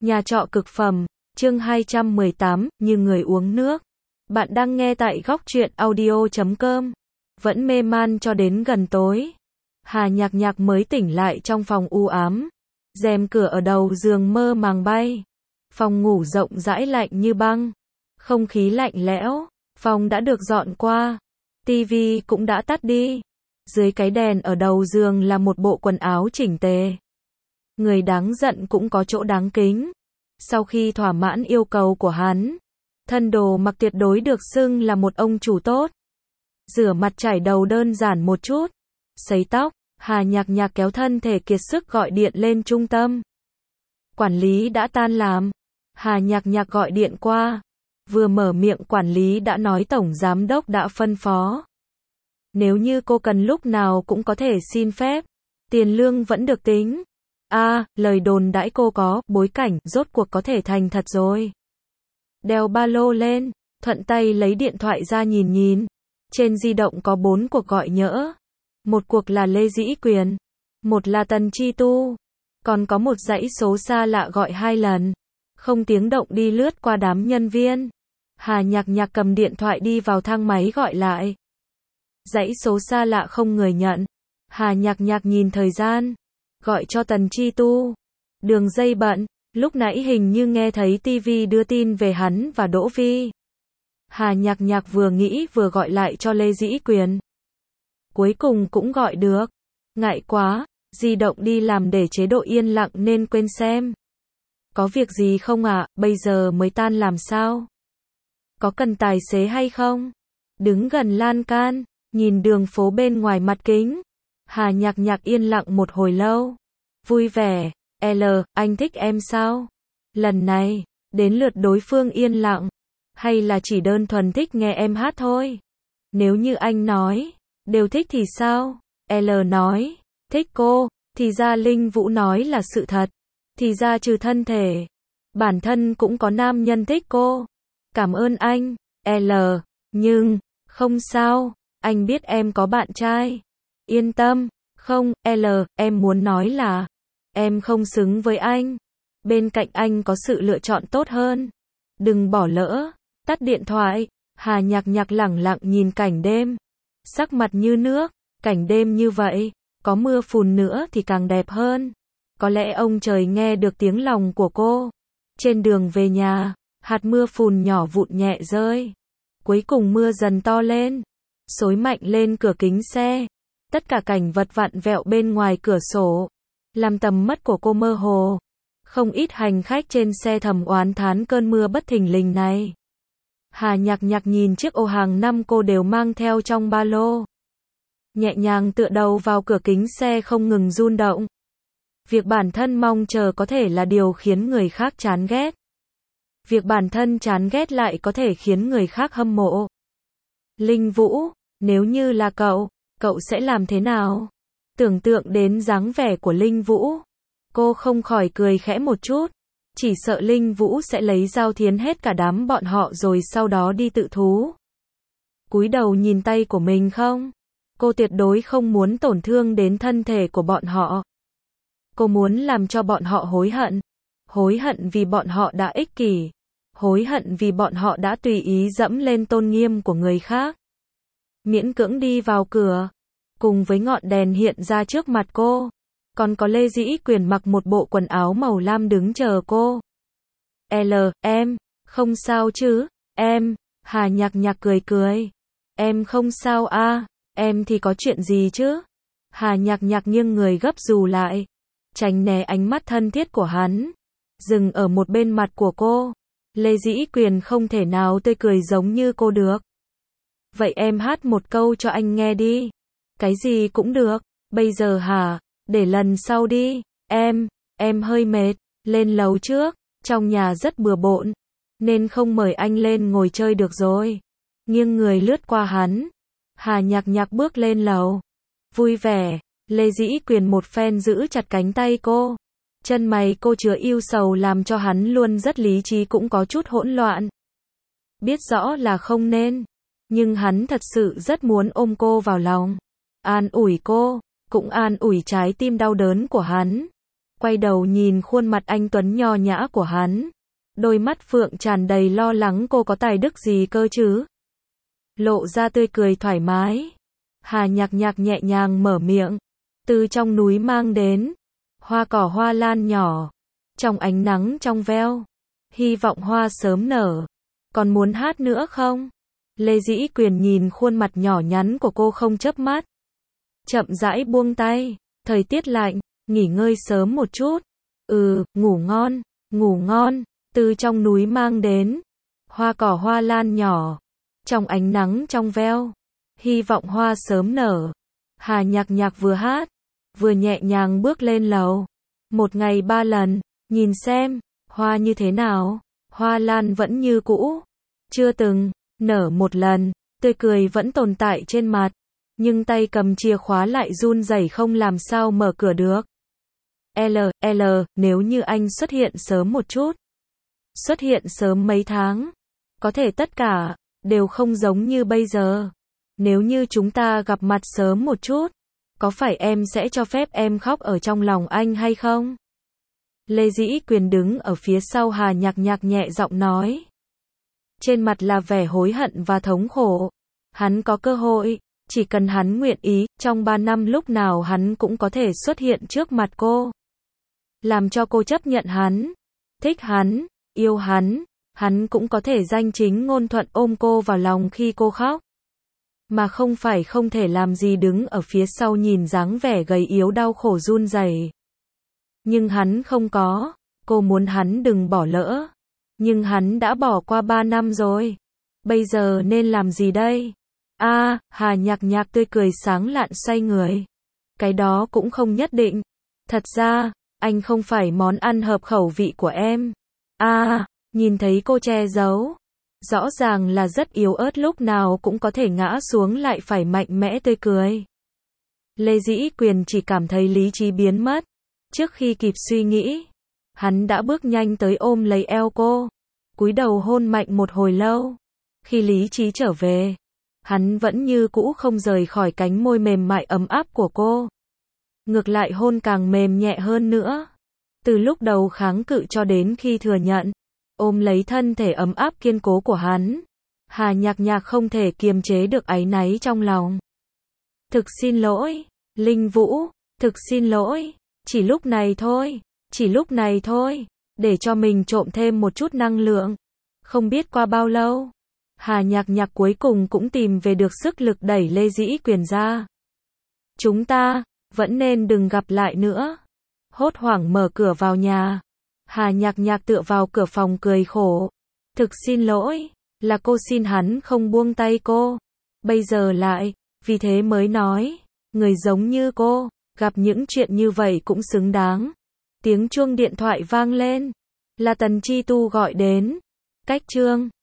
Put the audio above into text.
Nhà trọ cực phẩm, chương 218, như người uống nước. Bạn đang nghe tại góc truyện audio.com. Vẫn mê man cho đến gần tối. Hà Nhạc Nhạc mới tỉnh lại trong phòng u ám. Rèm cửa ở đầu giường mơ màng bay. Phòng ngủ rộng rãi lạnh như băng. Không khí lạnh lẽo. Phòng đã được dọn qua. Tivi cũng đã tắt đi. Dưới cái đèn ở đầu giường là một bộ quần áo chỉnh tề. Người đáng giận cũng có chỗ đáng kính. Sau khi thỏa mãn yêu cầu của hắn, thân đồ mặc tuyệt đối được xưng là một ông chủ tốt. Rửa mặt chải đầu đơn giản một chút, sấy tóc, Hà Nhạc Nhạc kéo thân thể kiệt sức gọi điện lên trung tâm. Quản lý đã tan làm. Hà Nhạc Nhạc gọi điện qua. Vừa mở miệng quản lý đã nói tổng giám đốc đã phân phó. Nếu như cô cần lúc nào cũng có thể xin phép. Tiền lương vẫn được tính. Lời đồn đãi cô có bối cảnh, rốt cuộc có thể thành thật rồi. Đeo ba lô lên, thuận tay lấy điện thoại ra nhìn. Trên di động có 4 cuộc gọi nhỡ. Một cuộc là Lê Dĩ Quyền, một là Tần Chi Tu, còn có một dãy số xa lạ gọi 2 lần. Không tiếng động đi lướt qua đám nhân viên. Hà Nhạc Nhạc cầm điện thoại đi vào thang máy gọi lại. Dãy số xa lạ không người nhận. Hà Nhạc Nhạc nhìn thời gian. Gọi cho Tần Chi Tu. Đường dây bận, lúc nãy hình như nghe thấy tivi đưa tin về hắn và Đỗ Vi. Hà Nhạc Nhạc vừa nghĩ vừa gọi lại cho Lê Dĩ Quyền. Cuối cùng cũng gọi được. Ngại quá, di động đi làm để chế độ yên lặng nên quên xem. Có việc gì không ạ, bây giờ mới tan làm sao? Có cần tài xế hay không? Đứng gần lan can, nhìn đường phố bên ngoài mặt kính. Hà Nhạc Nhạc yên lặng một hồi lâu. Vui vẻ, anh thích em sao? Lần này, đến lượt đối phương yên lặng. Hay là chỉ đơn thuần thích nghe em hát thôi? Nếu như anh nói, đều thích thì sao? Nói, thích cô, thì ra Linh Vũ nói là sự thật. Thì ra trừ thân thể, bản thân cũng có nam nhân thích cô. Cảm ơn anh, nhưng, không sao, anh biết em có bạn trai. Yên tâm, không, em muốn nói là, em không xứng với anh. Bên cạnh anh có sự lựa chọn tốt hơn. Đừng bỏ lỡ. Tắt điện thoại, Hà Nhạc Nhạc lẳng lặng nhìn cảnh đêm. Sắc mặt như nước, cảnh đêm như vậy, có mưa phùn nữa thì càng đẹp hơn. Có lẽ ông trời nghe được tiếng lòng của cô. Trên đường về nhà, hạt mưa phùn nhỏ vụn nhẹ rơi. Cuối cùng mưa dần to lên, xối mạnh lên cửa kính xe. Tất cả cảnh vật vặn vẹo bên ngoài cửa sổ, làm tầm mắt của cô mơ hồ. Không ít hành khách trên xe thầm oán thán cơn mưa bất thình lình này. Hà Nhạc Nhạc nhìn chiếc ô hàng năm cô đều mang theo trong ba lô. Nhẹ nhàng tựa đầu vào cửa kính xe không ngừng run động. Việc bản thân mong chờ có thể là điều khiến người khác chán ghét. Việc bản thân chán ghét lại có thể khiến người khác hâm mộ. Linh Vũ, nếu như là cậu sẽ làm thế nào? Tưởng tượng đến dáng vẻ của Linh Vũ, cô không khỏi cười khẽ một chút. Chỉ sợ Linh Vũ sẽ lấy dao thiến hết cả đám bọn họ rồi sau đó đi tự thú. Cúi đầu nhìn tay của mình không? Cô tuyệt đối không muốn tổn thương đến thân thể của bọn họ. Cô muốn làm cho bọn họ hối hận. Hối hận vì bọn họ đã ích kỷ. Hối hận vì bọn họ đã tùy ý dẫm lên tôn nghiêm của người khác. Miễn cưỡng đi vào cửa. Cùng với ngọn đèn hiện ra trước mặt cô. Còn có Lê Dĩ Quyền mặc một bộ quần áo màu lam đứng chờ cô. Em, không sao chứ, em, Hà Nhạc Nhạc cười. Em không sao em thì có chuyện gì chứ? Hà Nhạc Nhạc nghiêng người gấp dù lại, tránh né ánh mắt thân thiết của hắn. Dừng ở một bên mặt của cô. Lê Dĩ Quyền không thể nào tươi cười giống như cô được. Vậy em hát một câu cho anh nghe đi. Cái gì cũng được, bây giờ hả? Để lần sau đi, em hơi mệt, lên lầu trước, trong nhà rất bừa bộn, nên không mời anh lên ngồi chơi được rồi. Nghiêng người lướt qua hắn, Hà Nhạc Nhạc bước lên lầu. Vui vẻ, Lê Dĩ Quyền một phen giữ chặt cánh tay cô. Chân mày cô chứa ưu sầu làm cho hắn luôn rất lý trí cũng có chút hỗn loạn. Biết rõ là không nên, nhưng hắn thật sự rất muốn ôm cô vào lòng, an ủi cô. Cũng an ủi trái tim đau đớn của hắn. quay đầu nhìn khuôn mặt anh tuấn nho nhã của hắn. Đôi mắt phượng tràn đầy lo lắng, cô có tài đức gì cơ chứ? Lộ ra tươi cười thoải mái. Hà Nhạc Nhạc nhẹ nhàng mở miệng. Từ trong núi mang đến hoa cỏ hoa lan nhỏ, trong ánh nắng trong veo, hy vọng hoa sớm nở. Còn muốn hát nữa không? Lê Dĩ Quyền nhìn khuôn mặt nhỏ nhắn của cô không chớp mắt. Chậm rãi buông tay. Thời tiết lạnh, nghỉ ngơi sớm một chút. Ngủ ngon, ngủ ngon. Từ trong núi mang đến hoa cỏ hoa lan nhỏ, trong ánh nắng trong veo, hy vọng hoa sớm nở. Hà Nhạc Nhạc vừa hát, vừa nhẹ nhàng bước lên lầu. Một ngày 3 lần, nhìn xem, hoa như thế nào. Hoa lan vẫn như cũ, chưa từng nở một lần, tươi cười vẫn tồn tại trên mặt. Nhưng tay cầm chìa khóa lại run rẩy không làm sao mở cửa được. Nếu như anh xuất hiện sớm một chút, xuất hiện sớm mấy tháng, có thể tất cả đều không giống như bây giờ. Nếu như chúng ta gặp mặt sớm một chút, có phải em sẽ cho phép em khóc ở trong lòng anh hay không? Lê Dĩ Quyền đứng ở phía sau Hà Nhạc Nhạc nhẹ giọng nói. Trên mặt là vẻ hối hận và thống khổ. Hắn có cơ hội, chỉ cần hắn nguyện ý, trong 3 năm lúc nào hắn cũng có thể xuất hiện trước mặt cô. Làm cho cô chấp nhận hắn, thích hắn, yêu hắn, hắn cũng có thể danh chính ngôn thuận ôm cô vào lòng khi cô khóc. Mà không phải không thể làm gì đứng ở phía sau nhìn dáng vẻ gầy yếu đau khổ run rẩy. Nhưng hắn không có, cô muốn hắn đừng bỏ lỡ. Nhưng hắn đã bỏ qua 3 năm rồi. Bây giờ nên làm gì đây? Hà Nhạc Nhạc tươi cười sáng lạn xoay người. Cái đó cũng không nhất định. Thật ra, anh không phải món ăn hợp khẩu vị của em. Nhìn thấy cô che giấu. Rõ ràng là rất yếu ớt, lúc nào cũng có thể ngã xuống lại phải mạnh mẽ tươi cười. Lê Dĩ Quyền chỉ cảm thấy lý trí biến mất. Trước khi kịp suy nghĩ, hắn đã bước nhanh tới ôm lấy eo cô, cúi đầu hôn mạnh một hồi lâu. Khi lý trí trở về, hắn vẫn như cũ không rời khỏi cánh môi mềm mại ấm áp của cô. Ngược lại hôn càng mềm nhẹ hơn nữa. Từ lúc đầu kháng cự cho đến khi thừa nhận, ôm lấy thân thể ấm áp kiên cố của hắn, Hà Nhạc Nhạc không thể kiềm chế được áy náy trong lòng. Thực xin lỗi, Linh Vũ, thực xin lỗi, chỉ lúc này thôi, chỉ lúc này thôi, để cho mình trộm thêm một chút năng lượng. Không biết qua bao lâu, Hà Nhạc Nhạc cuối cùng cũng tìm về được sức lực đẩy Lê Dĩ Quyền ra. Chúng ta vẫn nên đừng gặp lại nữa. Hốt hoảng mở cửa vào nhà. Hà Nhạc Nhạc tựa vào cửa phòng cười khổ. Thực xin lỗi, là cô xin hắn không buông tay cô. Bây giờ lại, vì thế mới nói, người giống như cô, gặp những chuyện như vậy cũng xứng đáng. Tiếng chuông điện thoại vang lên, là Tần Chi Tu gọi đến. Cách chương